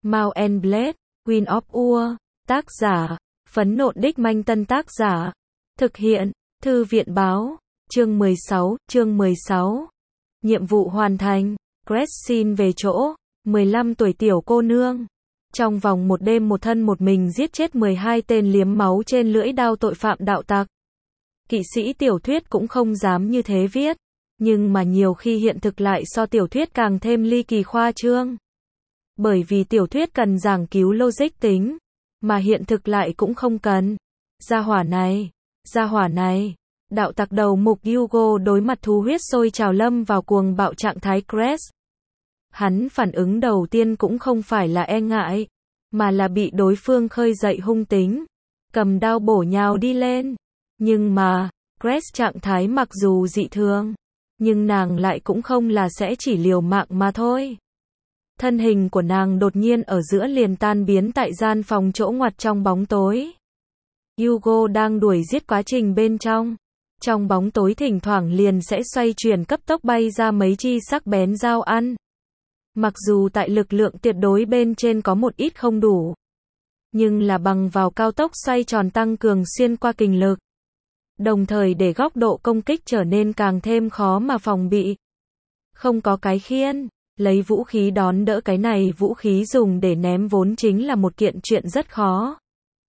Mount and Blade, Queen of Ur, tác giả, Phấn Nộn Đích Manh Tân tác giả, thực hiện, Thư viện báo, chương 16, nhiệm vụ hoàn thành, Grace xin về chỗ, 15 tuổi tiểu cô nương. Trong vòng một đêm một thân một mình giết chết 12 tên liếm máu trên lưỡi đao tội phạm đạo tặc. Kỵ sĩ tiểu thuyết cũng không dám như thế viết, nhưng mà nhiều khi hiện thực lại so tiểu thuyết càng thêm ly kỳ khoa trương. Bởi vì tiểu thuyết cần giảng cứu logic tính, mà hiện thực lại cũng không cần. Gia hỏa này, đạo tặc đầu mục Hugo đối mặt thú huyết sôi trào lâm vào cuồng bạo trạng thái Grace. Hắn phản ứng đầu tiên cũng không phải là e ngại, mà là bị đối phương khơi dậy hung tính, cầm đao bổ nhào đi lên. Nhưng mà, Grace trạng thái mặc dù dị thường, nhưng nàng lại cũng không là sẽ chỉ liều mạng mà thôi. Thân hình của nàng đột nhiên ở giữa liền tan biến tại gian phòng chỗ ngoặt trong bóng tối. Hugo đang đuổi giết quá trình bên trong bóng tối thỉnh thoảng liền sẽ xoay chuyển cấp tốc bay ra mấy chi sắc bén dao ăn. Mặc dù tại lực lượng tuyệt đối bên trên có một ít không đủ, nhưng là bằng vào cao tốc xoay tròn tăng cường xuyên qua kình lực, đồng thời để góc độ công kích trở nên càng thêm khó mà phòng bị. Không có cái khiên, lấy vũ khí đón đỡ cái này vũ khí dùng để ném vốn chính là một kiện chuyện rất khó.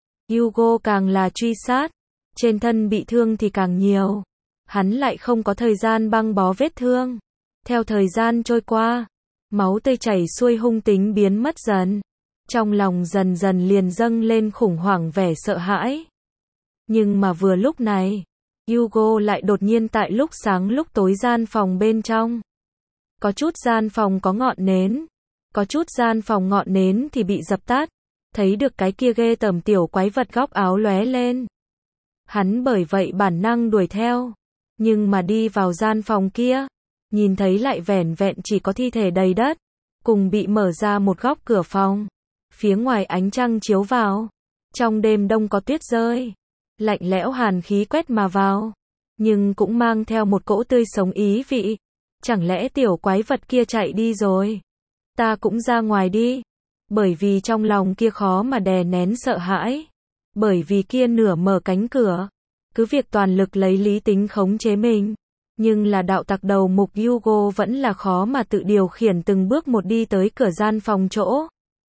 Hugo càng là truy sát, trên thân bị thương thì càng nhiều. Hắn lại không có thời gian băng bó vết thương. Theo thời gian trôi qua, máu tươi chảy xuôi hung tính biến mất dần. Trong lòng dần dần liền dâng lên khủng hoảng vẻ sợ hãi. Nhưng mà vừa lúc này, Hugo lại đột nhiên tại lúc sáng lúc tối gian phòng bên trong. Có chút gian phòng có ngọn nến, có chút gian phòng ngọn nến thì bị dập tắt. Thấy được cái kia ghê tởm tiểu quái vật góc áo lóe lên. Hắn bởi vậy bản năng đuổi theo, nhưng mà đi vào gian phòng kia, nhìn thấy lại vẻn vẹn chỉ có thi thể đầy đất, cùng bị mở ra một góc cửa phòng. Phía ngoài ánh trăng chiếu vào, trong đêm đông có tuyết rơi, lạnh lẽo hàn khí quét mà vào, nhưng cũng mang theo một cỗ tươi sống ý vị. Chẳng lẽ tiểu quái vật kia chạy đi rồi? Ta cũng ra ngoài đi. Bởi vì trong lòng kia khó mà đè nén sợ hãi. Bởi vì kia nửa mở cánh cửa, cứ việc toàn lực lấy lý tính khống chế mình, nhưng là đạo tặc đầu mục Hugo vẫn là khó mà tự điều khiển từng bước một đi tới cửa gian phòng chỗ.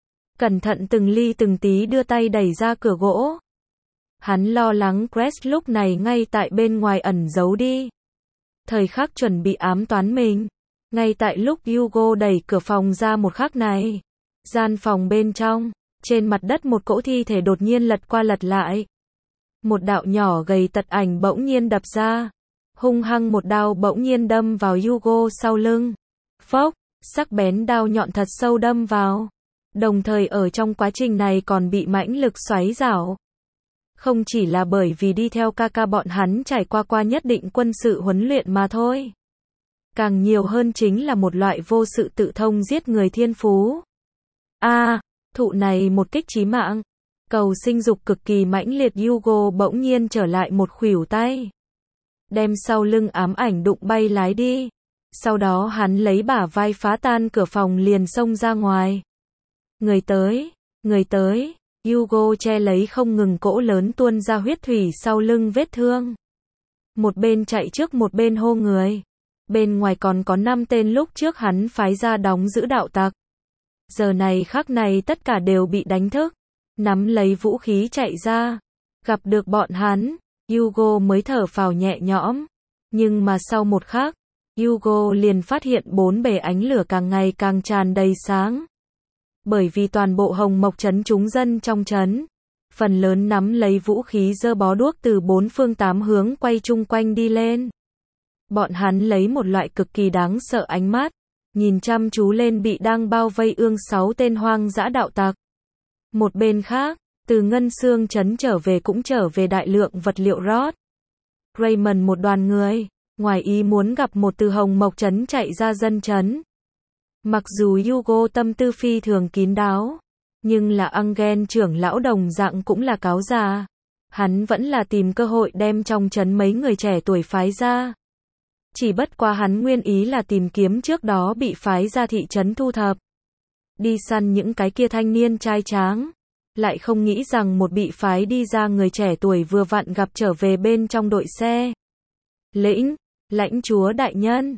Cẩn thận từng ly từng tí đưa tay đẩy ra cửa gỗ. Hắn lo lắng Grace lúc này ngay tại bên ngoài ẩn giấu đi. Thời khắc chuẩn bị ám toán mình. Ngay tại lúc Hugo đẩy cửa phòng ra một khắc này, gian phòng bên trong, trên mặt đất một cỗ thi thể đột nhiên lật qua lật lại. Một đạo nhỏ gầy tật ảnh bỗng nhiên đập ra. Hung hăng một đao bỗng nhiên đâm vào Hugo sau lưng. Phốc, sắc bén đao nhọn thật sâu đâm vào. Đồng thời ở trong quá trình này còn bị mãnh lực xoáy rảo. Không chỉ là bởi vì đi theo ca bọn hắn trải qua nhất định quân sự huấn luyện mà thôi. Càng nhiều hơn chính là một loại vô sự tự thông giết người thiên phú. Thụ này một kích chí mạng. Cầu sinh dục cực kỳ mãnh liệt Hugo bỗng nhiên trở lại một khuỷu tay. Đem sau lưng ám ảnh đụng bay lái đi. Sau đó hắn lấy bả vai phá tan cửa phòng liền xông ra ngoài. Người tới, Hugo che lấy không ngừng cỗ lớn tuôn ra huyết thủy sau lưng vết thương. Một bên chạy trước một bên hô người. Bên ngoài còn có 5 tên lúc trước hắn phái ra đóng giữ đạo tặc. Giờ này khắc này tất cả đều bị đánh thức, nắm lấy vũ khí chạy ra. Gặp được bọn hắn, Hugo mới thở phào nhẹ nhõm. Nhưng mà sau một khắc, Hugo liền phát hiện bốn bề ánh lửa càng ngày càng tràn đầy sáng. Bởi vì toàn bộ Hồng Mộc trấn chúng dân trong trấn, phần lớn nắm lấy vũ khí giơ bó đuốc từ 4 phương 8 hướng quay chung quanh đi lên. Bọn hắn lấy một loại cực kỳ đáng sợ ánh mắt, nhìn chăm chú lên bị đang bao vây 6 tên hoang dã đạo tặc. Một bên khác, từ Ngân Xương trấn trở về cũng trở về đại lượng vật liệu rót. Raymond một đoàn người, ngoài ý muốn gặp một từ Hồng Mộc trấn chạy ra dân trấn. Mặc dù Hugo tâm tư phi thường kín đáo, nhưng là Angel trưởng lão đồng dạng cũng là cáo già. Hắn vẫn là tìm cơ hội đem trong trấn mấy người trẻ tuổi phái ra. Chỉ bất quá hắn nguyên ý là tìm kiếm trước đó bị phái ra thị trấn thu thập. đi săn những cái kia thanh niên trai tráng. Lại không nghĩ rằng một bị phái đi ra người trẻ tuổi vừa vặn gặp trở về bên trong đội xe. Lãnh chúa đại nhân,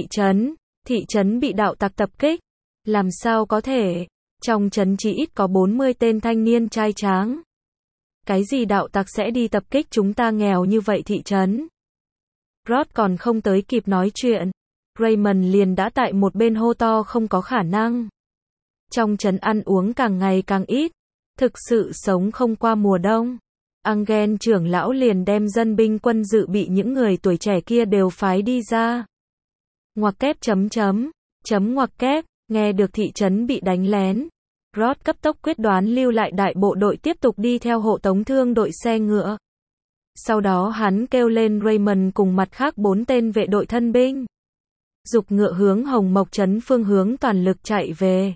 thị trấn bị đạo tặc tập kích. Làm sao có thể? Trong trấn chỉ ít có 40 tên thanh niên trai tráng. Cái gì đạo tặc sẽ đi tập kích chúng ta nghèo như vậy thị trấn? Rod còn không tới kịp nói chuyện. Raymond liền đã tại một bên hô to không có khả năng. Trong trấn ăn uống càng ngày càng ít. Thực sự sống không qua mùa đông. Angel trưởng lão liền đem dân binh quân dự bị những người tuổi trẻ kia đều phái đi ra. Ngoặc kép ngoặc kép, nghe được thị trấn bị đánh lén. Rod cấp tốc quyết đoán lưu lại đại bộ đội tiếp tục đi theo hộ tống thương đội xe ngựa. Sau đó hắn kêu lên Raymond cùng mặt khác 4 tên vệ đội thân binh. Giục ngựa hướng Hồng Mộc trấn phương hướng toàn lực chạy về.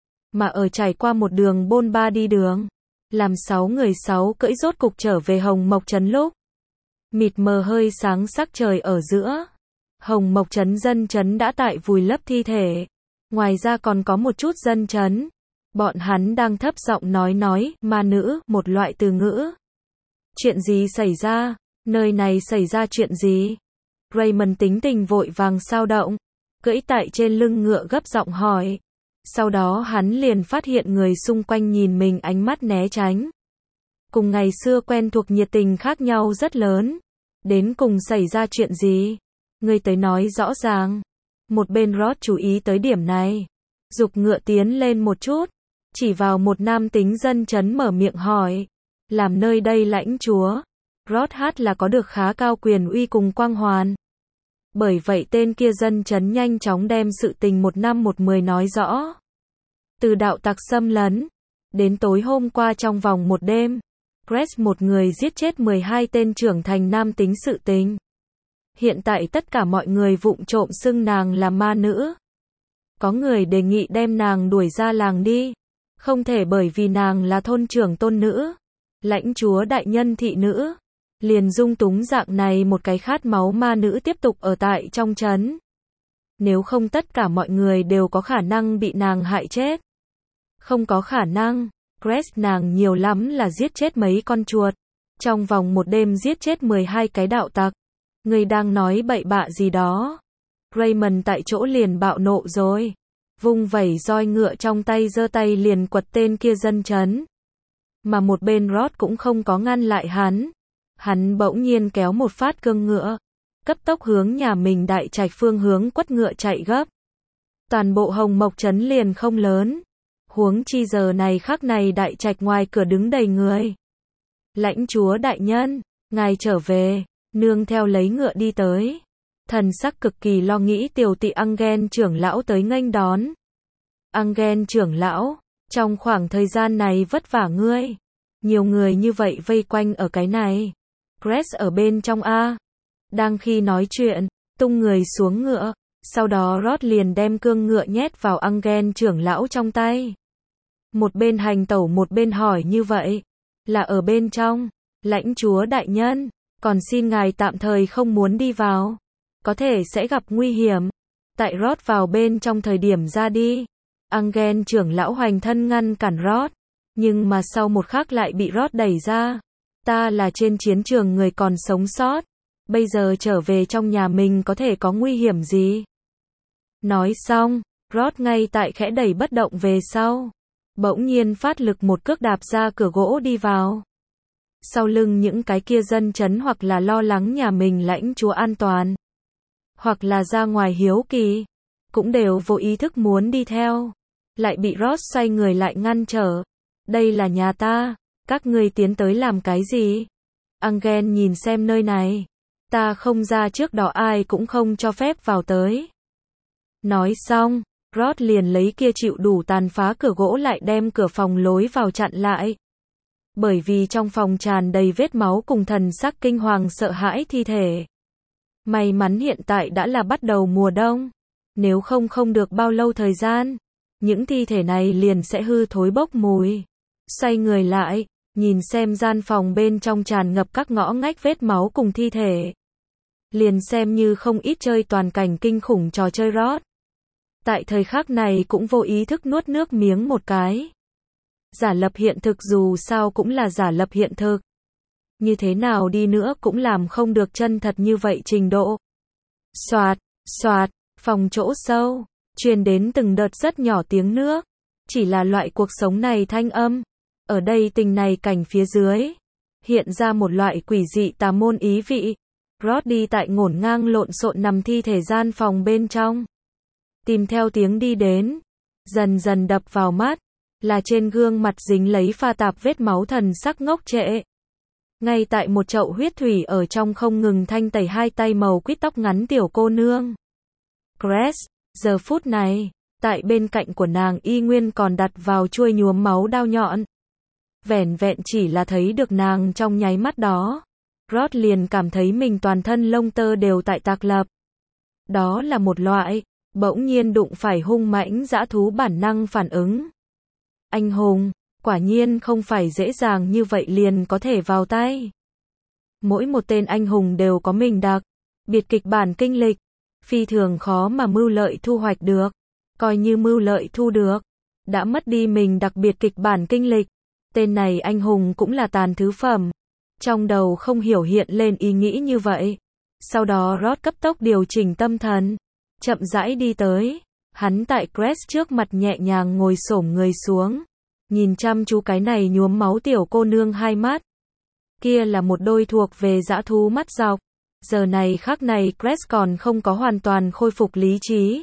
Mà ở trải qua một đường bôn ba đi đường, làm 6 người 6 cưỡi rốt cục trở về Hồng Mộc trấn lúc. Mịt mờ hơi sáng sắc trời ở giữa. Hồng Mộc trấn dân trấn đã tại vùi lấp thi thể. Ngoài ra còn có một chút dân trấn. Bọn hắn đang thấp giọng nói, ma nữ, một loại từ ngữ. Chuyện gì xảy ra? Nơi này xảy ra chuyện gì? Raymond tính tình vội vàng sao động. Cưỡi tại trên lưng ngựa gấp giọng hỏi. Sau đó hắn liền phát hiện người xung quanh nhìn mình ánh mắt né tránh. Cùng ngày xưa quen thuộc nhiệt tình khác nhau rất lớn. Đến cùng xảy ra chuyện gì? Ngươi tới nói rõ ràng. Một bên Rod chú ý tới điểm này. Giục ngựa tiến lên một chút. Chỉ vào một nam tính dân trấn mở miệng hỏi. Làm nơi đây lãnh chúa. Rod hát là có được khá cao quyền uy cùng quang hoàn. Bởi vậy tên kia dân trấn nhanh chóng đem sự tình một năm một mười nói rõ. Từ đạo tặc xâm lấn. Đến tối hôm qua trong vòng một đêm. Crest một người giết chết 12 tên trưởng thành nam tính sự tình. Hiện tại tất cả mọi người vụng trộm xưng nàng là ma nữ. Có người đề nghị đem nàng đuổi ra làng đi. Không thể bởi vì nàng là thôn trưởng tôn nữ. Lãnh chúa đại nhân thị nữ. Liền dung túng dạng này một cái khát máu ma nữ tiếp tục ở tại trong trấn. Nếu không tất cả mọi người đều có khả năng bị nàng hại chết. Không có khả năng. Crest nàng nhiều lắm là giết chết mấy con chuột. Trong vòng một đêm giết chết 12 cái đạo tặc. Người đang nói bậy bạ gì đó. Raymond tại chỗ liền bạo nộ rồi. Vung vẩy roi ngựa trong tay giơ tay liền quật tên kia dân trấn. Mà một bên Rod cũng không có ngăn lại hắn. Hắn bỗng nhiên kéo một phát cương ngựa. Cấp tốc hướng nhà mình đại trạch phương hướng quất ngựa chạy gấp. Toàn bộ Hồng Mộc trấn liền không lớn. Huống chi giờ này khắc này đại trạch ngoài cửa đứng đầy người. Lãnh chúa đại nhân, ngài trở về. Nương theo lấy ngựa đi tới. Thần sắc cực kỳ lo nghĩ tiểu tỵ Angel trưởng lão tới nghênh đón. Angel trưởng lão, trong khoảng thời gian này vất vả ngươi. Nhiều người như vậy vây quanh ở cái này. Crest ở bên trong A. Đang khi nói chuyện, tung người xuống ngựa. Sau đó Rod liền đem cương ngựa nhét vào Angel trưởng lão trong tay. Một bên hành tẩu một bên hỏi như vậy. Là ở bên trong. Lãnh chúa đại nhân. Còn xin ngài tạm thời không muốn đi vào. Có thể sẽ gặp nguy hiểm. Tại Rod vào bên trong thời điểm ra đi. Angel trưởng lão hoành thân ngăn cản Rod. Nhưng mà sau một khắc lại bị Rod đẩy ra. Ta là trên chiến trường người còn sống sót. Bây giờ trở về trong nhà mình có thể có nguy hiểm gì? Nói xong, Rod ngay tại khẽ đẩy bất động về sau. Bỗng nhiên phát lực một cước đạp ra cửa gỗ đi vào. Sau lưng những cái kia dân trấn hoặc là lo lắng nhà mình lãnh chúa an toàn. Hoặc là ra ngoài hiếu kỳ. Cũng đều vô ý thức muốn đi theo. Lại bị Rod xoay người lại ngăn trở. Đây là nhà ta. Các ngươi tiến tới làm cái gì? Angel nhìn xem nơi này. Ta không ra trước đó ai cũng không cho phép vào tới. Nói xong, Rod liền lấy kia chịu đủ tàn phá cửa gỗ lại đem cửa phòng lối vào chặn lại. Bởi vì trong phòng tràn đầy vết máu cùng thần sắc kinh hoàng sợ hãi thi thể. May mắn hiện tại đã là bắt đầu mùa đông. Nếu không được bao lâu thời gian, những thi thể này liền sẽ hư thối bốc mùi. Xoay người lại, nhìn xem gian phòng bên trong tràn ngập các ngõ ngách vết máu cùng thi thể. Liền xem như không ít chơi toàn cảnh kinh khủng trò chơi Rod. Tại thời khắc này cũng vô ý thức nuốt nước miếng một cái. Giả lập hiện thực dù sao cũng là giả lập hiện thực. Như thế nào đi nữa cũng làm không được chân thật như vậy trình độ. Xoạt, xoạt, phòng chỗ sâu, truyền đến từng đợt rất nhỏ tiếng nước. Chỉ là loại cuộc sống này thanh âm. Ở đây tình này cảnh phía dưới. Hiện ra một loại quỷ dị tà môn ý vị. Rod đi tại ngổn ngang lộn xộn nằm thi thể gian phòng bên trong. Tìm theo tiếng đi đến. Dần dần đập vào mắt. Là trên gương mặt dính lấy pha tạp vết máu thần sắc ngốc trệ. Ngay tại một chậu huyết thủy ở trong không ngừng thanh tẩy hai tay màu quýt tóc ngắn tiểu cô nương. Grace, giờ phút này, tại bên cạnh của nàng y nguyên còn đặt vào chuôi nhuốm máu đao nhọn. Vẻn vẹn chỉ là thấy được nàng trong nháy mắt đó. Rod liền cảm thấy mình toàn thân lông tơ đều tại tạc lập. Đó là một loại, bỗng nhiên đụng phải hung mãnh dã thú bản năng phản ứng. Anh hùng, quả nhiên không phải dễ dàng như vậy liền có thể vào tay. Mỗi một tên anh hùng đều có mình đặc biệt kịch bản kinh lịch, phi thường khó mà mưu lợi thu hoạch được. Coi như mưu lợi thu được, đã mất đi mình đặc biệt kịch bản kinh lịch. Tên này anh hùng cũng là tàn thứ phẩm. Trong đầu không hiểu hiện lên ý nghĩ như vậy. Sau đó Rod cấp tốc điều chỉnh tâm thần, chậm rãi đi tới. Hắn tại Grace trước mặt nhẹ nhàng ngồi xổm người xuống, nhìn chăm chú cái này nhuốm máu tiểu cô nương hai mắt. Kia là một đôi thuộc về dã thú mắt dọc. Giờ này khắc này Grace còn không có hoàn toàn khôi phục lý trí.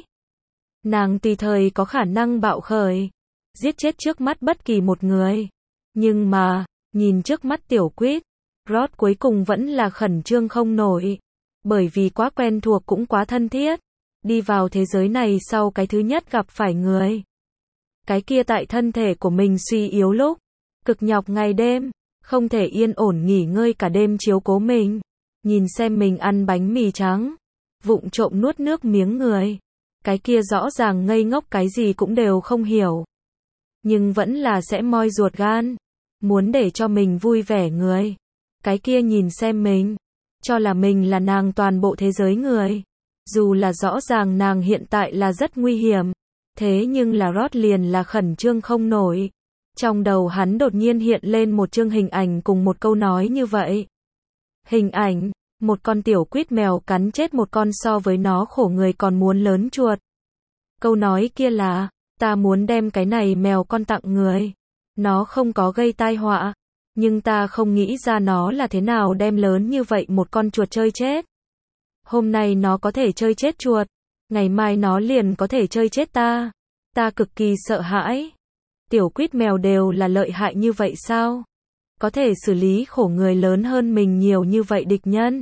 Nàng tùy thời có khả năng bạo khởi, giết chết trước mắt bất kỳ một người. Nhưng mà, nhìn trước mắt tiểu quýt, Rod cuối cùng vẫn là khẩn trương không nổi. Bởi vì quá quen thuộc cũng quá thân thiết. Đi vào thế giới này sau cái thứ nhất gặp phải người. Cái kia tại thân thể của mình suy yếu lúc, cực nhọc ngày đêm, không thể yên ổn nghỉ ngơi cả đêm chiếu cố mình. Nhìn xem mình ăn bánh mì trắng, vụng trộm nuốt nước miếng người. Cái kia rõ ràng ngây ngốc cái gì cũng đều không hiểu. Nhưng vẫn là sẽ moi ruột gan, muốn để cho mình vui vẻ người. Cái kia nhìn xem mình, cho là mình là nàng toàn bộ thế giới người. Dù là rõ ràng nàng hiện tại là rất nguy hiểm, thế nhưng là Rod liền là khẩn trương không nổi. Trong đầu hắn đột nhiên hiện lên một chương hình ảnh cùng một câu nói như vậy. Hình ảnh, một con tiểu quýt mèo cắn chết một con so với nó khổ người còn muốn lớn chuột. Câu nói kia là, ta muốn đem cái này mèo con tặng người. Nó không có gây tai họa, nhưng ta không nghĩ ra nó là thế nào đem lớn như vậy một con chuột chơi chết. Hôm nay nó có thể chơi chết chuột, ngày mai nó liền có thể chơi chết ta. Ta cực kỳ sợ hãi. Tiểu quýt mèo đều là lợi hại như vậy sao? Có thể xử lý khổ người lớn hơn mình nhiều như vậy địch nhân.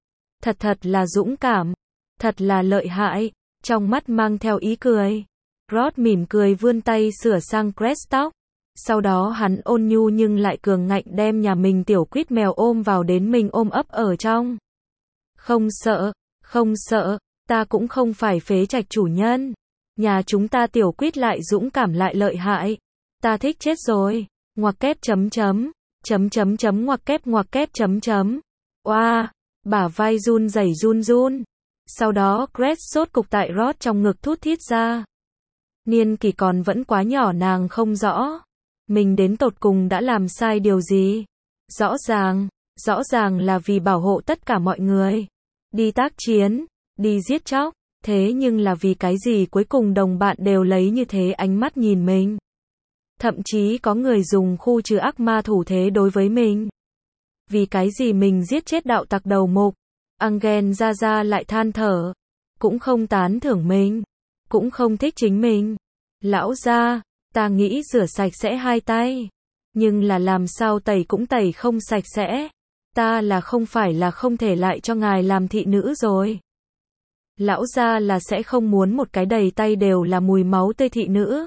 Thật là dũng cảm, thật là lợi hại, trong mắt mang theo ý cười. Rod mỉm cười vươn tay sửa sang Grace tóc. Sau đó hắn ôn nhu nhưng lại cường ngạnh đem nhà mình tiểu quýt mèo ôm vào đến mình ôm ấp ở trong. Không sợ, ta cũng không phải phế trạch chủ nhân. Nhà chúng ta tiểu quýt lại dũng cảm lại lợi hại. Ta thích chết rồi. Ngoặc kép ngoặc kép Oa, bả vai run rẩy run. Sau đó Grace sốt cục tại Rod trong ngực thút thít ra. Niên kỷ còn vẫn quá nhỏ nàng không rõ. Mình đến tột cùng đã làm sai điều gì? Rõ ràng là vì bảo hộ tất cả mọi người. Đi tác chiến, đi giết chóc, thế nhưng là vì cái gì cuối cùng đồng bạn đều lấy như thế ánh mắt nhìn mình. Thậm chí có người dùng khu trừ ác ma thủ thế đối với mình. Vì cái gì mình giết chết đạo tặc đầu mục, Angel ra lại than thở, cũng không tán thưởng mình, cũng không thích chính mình. Lão gia, ta nghĩ rửa sạch sẽ hai tay, nhưng là làm sao tẩy cũng tẩy không sạch sẽ. Ta là không phải là không thể lại cho ngài làm thị nữ rồi. Lão gia là sẽ không muốn một cái đầy tay đều là mùi máu tươi thị nữ.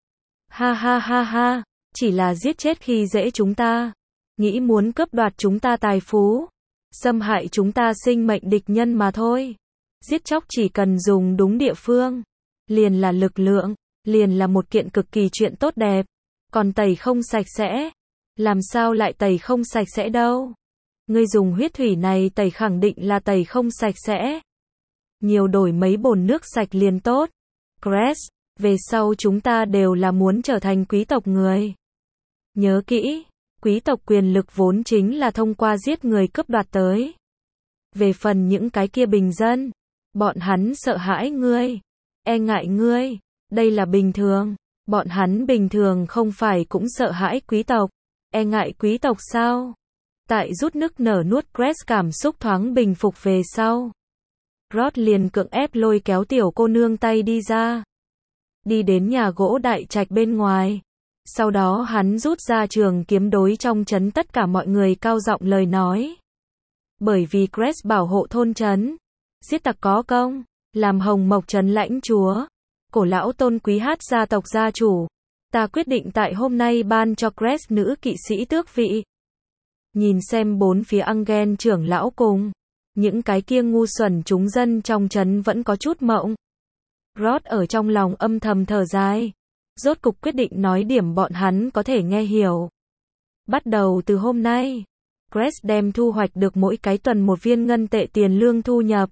Ha, chỉ là giết chết khi dễ chúng ta, nghĩ muốn cướp đoạt chúng ta tài phú, xâm hại chúng ta sinh mệnh địch nhân mà thôi. Giết chóc chỉ cần dùng đúng địa phương, liền là lực lượng, liền là một kiện cực kỳ chuyện tốt đẹp. Còn tẩy không sạch sẽ, làm sao lại tẩy không sạch sẽ đâu. Ngươi dùng huyết thủy này tẩy khẳng định là tẩy không sạch sẽ. Nhiều đổi mấy bồn nước sạch liền tốt. Grace, về sau chúng ta đều là muốn trở thành quý tộc người. Nhớ kỹ, quý tộc quyền lực vốn chính là thông qua giết người cướp đoạt tới. Về phần những cái kia bình dân, bọn hắn sợ hãi ngươi, e ngại ngươi, đây là bình thường. Bọn hắn bình thường không phải cũng sợ hãi quý tộc, e ngại quý tộc sao? Tại rút nức nở nuốt Grace cảm xúc thoáng bình phục về sau. Rod liền cưỡng ép lôi kéo tiểu cô nương tay đi ra. Đi đến nhà gỗ đại trạch bên ngoài. Sau đó hắn rút ra trường kiếm đối trong trấn tất cả mọi người cao giọng lời nói. Bởi vì Grace bảo hộ thôn trấn, giết tặc có công, làm Hồng Mộc trấn lãnh chúa, cổ lão tôn quý hát gia tộc gia chủ. Ta quyết định tại hôm nay ban cho Grace nữ kỵ sĩ tước vị. Nhìn xem bốn phía Angel trưởng lão cùng những cái kia ngu xuẩn chúng dân trong trấn vẫn có chút mộng. Rod ở trong lòng âm thầm thở dài. Rốt cục quyết định nói điểm bọn hắn có thể nghe hiểu. Bắt đầu từ hôm nay, Grace đem thu hoạch được mỗi cái tuần 1 viên ngân tệ tiền lương thu nhập.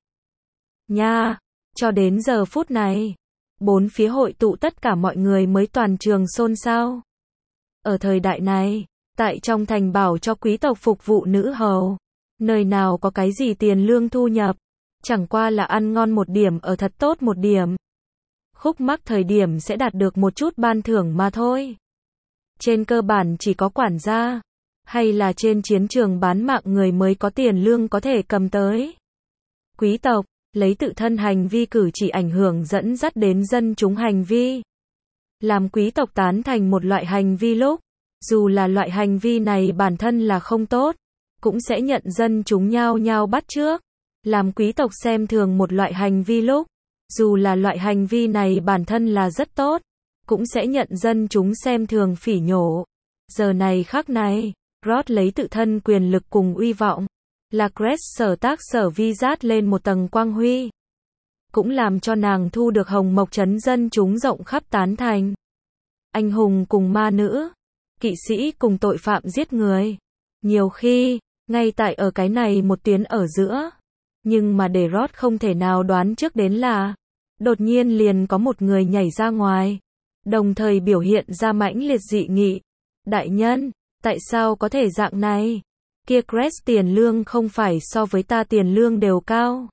Nha, cho đến giờ phút này, bốn phía hội tụ tất cả mọi người mới toàn trường xôn xao. Ở thời đại này, tại trong thành bảo cho quý tộc phục vụ nữ hầu, nơi nào có cái gì tiền lương thu nhập, chẳng qua là ăn ngon một điểm ở thật tốt một điểm. Khúc mắc thời điểm sẽ đạt được một chút ban thưởng mà thôi. Trên cơ bản chỉ có quản gia, hay là trên chiến trường bán mạng người mới có tiền lương có thể cầm tới. Quý tộc, lấy tự thân hành vi cử chỉ ảnh hưởng dẫn dắt đến dân chúng hành vi. Làm quý tộc tán thành một loại hành vi lúc, dù là loại hành vi này bản thân là không tốt, cũng sẽ nhận dân chúng nhao nhao bắt chước. Làm quý tộc xem thường một loại hành vi lúc, dù là loại hành vi này bản thân là rất tốt, cũng sẽ nhận dân chúng xem thường phỉ nhổ. Giờ này khắc này, Rod lấy tự thân quyền lực cùng uy vọng, là Grace sở tác sở vi dát lên một tầng quang huy. Cũng làm cho nàng thu được Hồng Mộc trấn dân chúng rộng khắp tán thành. Anh hùng cùng ma nữ, kỵ sĩ cùng tội phạm giết người. Nhiều khi, ngay tại ở cái này một tuyến ở giữa. Nhưng mà để Rod không thể nào đoán trước đến là, đột nhiên liền có một người nhảy ra ngoài, đồng thời biểu hiện ra mãnh liệt dị nghị. Đại nhân, tại sao có thể dạng này? Kia Grace tiền lương không phải so với ta tiền lương đều cao.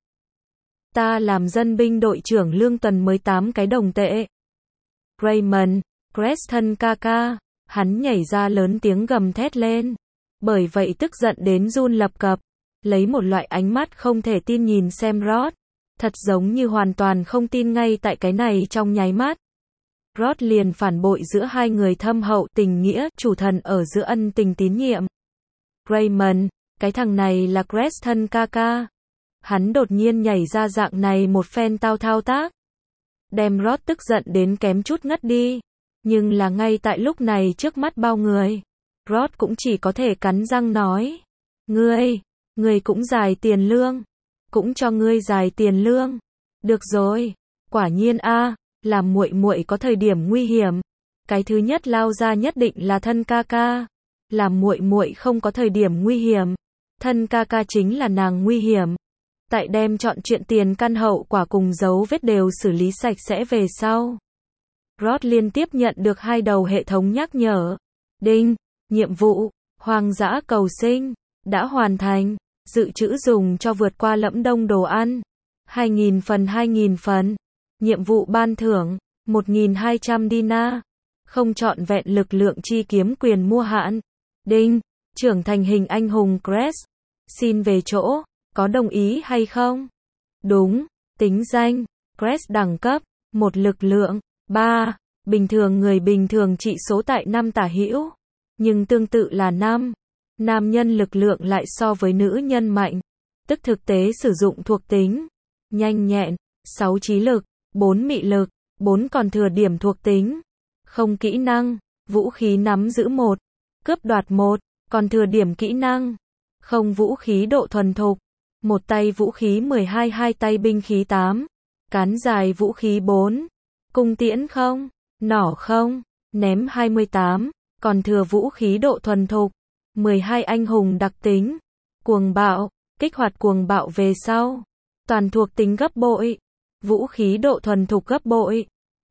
Ta làm dân binh đội trưởng lương tuần mới 8 cái đồng tệ. Raymond, Grace thân ca ca, hắn nhảy ra lớn tiếng gầm thét lên. Bởi vậy tức giận đến run lập cập, lấy một loại ánh mắt không thể tin nhìn xem Rod, thật giống như hoàn toàn không tin ngay tại cái này trong nháy mắt. Rod liền phản bội giữa hai người thâm hậu tình nghĩa, chủ thần ở giữa ân tình tín nhiệm. Raymond, cái thằng này là Grace thân ca ca. Hắn đột nhiên nhảy ra dạng này một phen thao tác. Đem Rod tức giận đến kém chút ngất đi. Nhưng là ngay tại lúc này trước mắt bao người, Rod cũng chỉ có thể cắn răng nói. Ngươi cũng dài tiền lương. Cũng cho ngươi dài tiền lương. Được rồi, quả nhiên a, làm muội muội có thời điểm nguy hiểm. Cái thứ nhất lao ra nhất định là thân ca ca. Làm muội muội không có thời điểm nguy hiểm. Thân ca ca chính là nàng nguy hiểm. Tại đem chọn chuyện tiền căn hậu quả cùng dấu vết đều xử lý sạch sẽ về sau. Rod liên tiếp nhận được 2 đầu hệ thống nhắc nhở. Đinh, nhiệm vụ, hoang dã cầu sinh, đã hoàn thành, dự trữ dùng cho vượt qua Lẫm Đông đồ ăn. 2.000 phần. Nhiệm vụ ban thưởng, 1.200 dinar. Không trọn vẹn lực lượng chi kiếm quyền mua hạn. Đinh, trưởng thành hình anh hùng Grace. Xin về chỗ, có đồng ý hay không? Đúng, tính danh, Grace đẳng cấp, 1 lực lượng, 3, bình thường người bình thường trị số tại 5 tả hữu. Nhưng tương tự là 5. Nam nhân lực lượng lại so với nữ nhân mạnh. Tức thực tế sử dụng thuộc tính. Nhanh nhẹn, 6 trí lực, 4 mị lực, 4 còn thừa điểm thuộc tính. Không kỹ năng, vũ khí nắm giữ 1, cướp đoạt 1, còn thừa điểm kỹ năng. Không vũ khí độ thuần thục, 1 tay vũ khí 12, 2 tay binh khí 8, cán dài vũ khí 4, cung tiễn không, nỏ không, ném 28, còn thừa vũ khí độ thuần thục. 12 anh hùng đặc tính, cuồng bạo, kích hoạt cuồng bạo về sau, toàn thuộc tính gấp bội, vũ khí độ thuần thục gấp bội,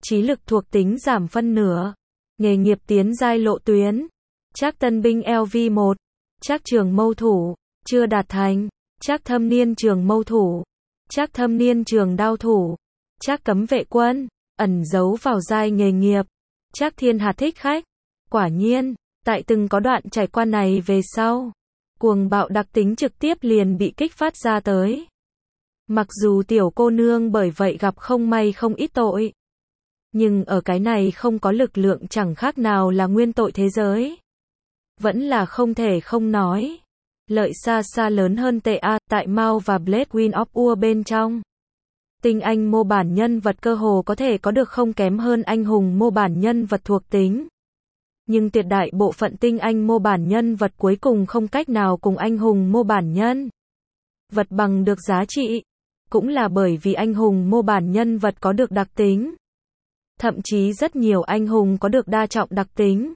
Trí lực thuộc tính giảm phân nửa. Nghề nghiệp tiến giai lộ tuyến. Trác tân binh LV1. Trác trường mâu thủ. Chưa đạt thành. Trác thâm niên trường mâu thủ. Trác thâm niên trường đao thủ. Trác cấm vệ quân. Ẩn giấu vào giai nghề nghiệp. Trác thiên hà thích khách. Quả nhiên, tại từng có đoạn trải qua này về sau, cuồng bạo đặc tính trực tiếp liền bị kích phát ra tới. Mặc dù tiểu cô nương bởi vậy gặp không may không ít tội, nhưng ở cái này không có lực lượng chẳng khác nào là nguyên tội thế giới. Vẫn là không thể không nói. Lợi xa xa lớn hơn TA tại Mao và Blade Queen of War bên trong. Tinh anh mô bản nhân vật cơ hồ có thể có được không kém hơn anh hùng mô bản nhân vật thuộc tính. Nhưng tuyệt đại bộ phận tinh anh mô bản nhân vật cuối cùng không cách nào cùng anh hùng mô bản nhân vật bằng được giá trị. Cũng là bởi vì anh hùng mô bản nhân vật có được đặc tính. Thậm chí rất nhiều anh hùng có được đa trọng đặc tính.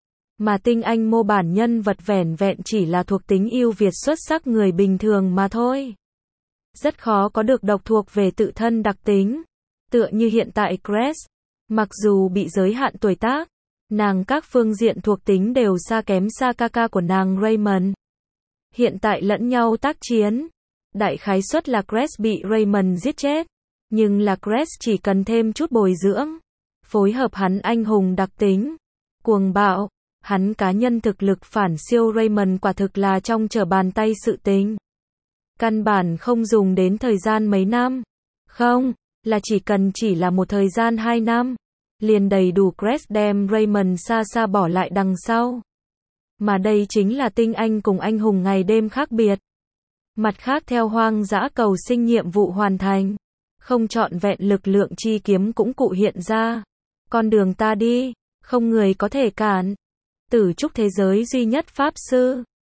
Mà tinh anh mô bản nhân vật vẻn vẹn chỉ là thuộc tính ưu việt xuất sắc người bình thường mà thôi. Rất khó có được độc thuộc về tự thân đặc tính. Tựa như hiện tại Cress. Mặc dù bị giới hạn tuổi tác, nàng các phương diện thuộc tính đều xa kém xa ca ca của nàng Raymond. Hiện tại lẫn nhau tác chiến. Đại khái suất là Cress bị Raymond giết chết. Nhưng là Cress chỉ cần thêm chút bồi dưỡng. Phối hợp hắn anh hùng đặc tính. Cuồng bạo. Hắn cá nhân thực lực phản siêu Raymond quả thực là trong trở bàn tay sự tình. Căn bản không dùng đến thời gian mấy năm. Không, là chỉ là một thời gian 2 năm. Liền đầy đủ Cress đem Raymond xa xa bỏ lại đằng sau. Mà đây chính là tinh anh cùng anh hùng ngày đêm khác biệt. Mặt khác theo hoang dã cầu sinh nhiệm vụ hoàn thành. Không trọn vẹn lực lượng chi kiếm cũng cụ hiện ra. Con đường ta đi, không người có thể cản. Tử trúc thế giới duy nhất pháp sư.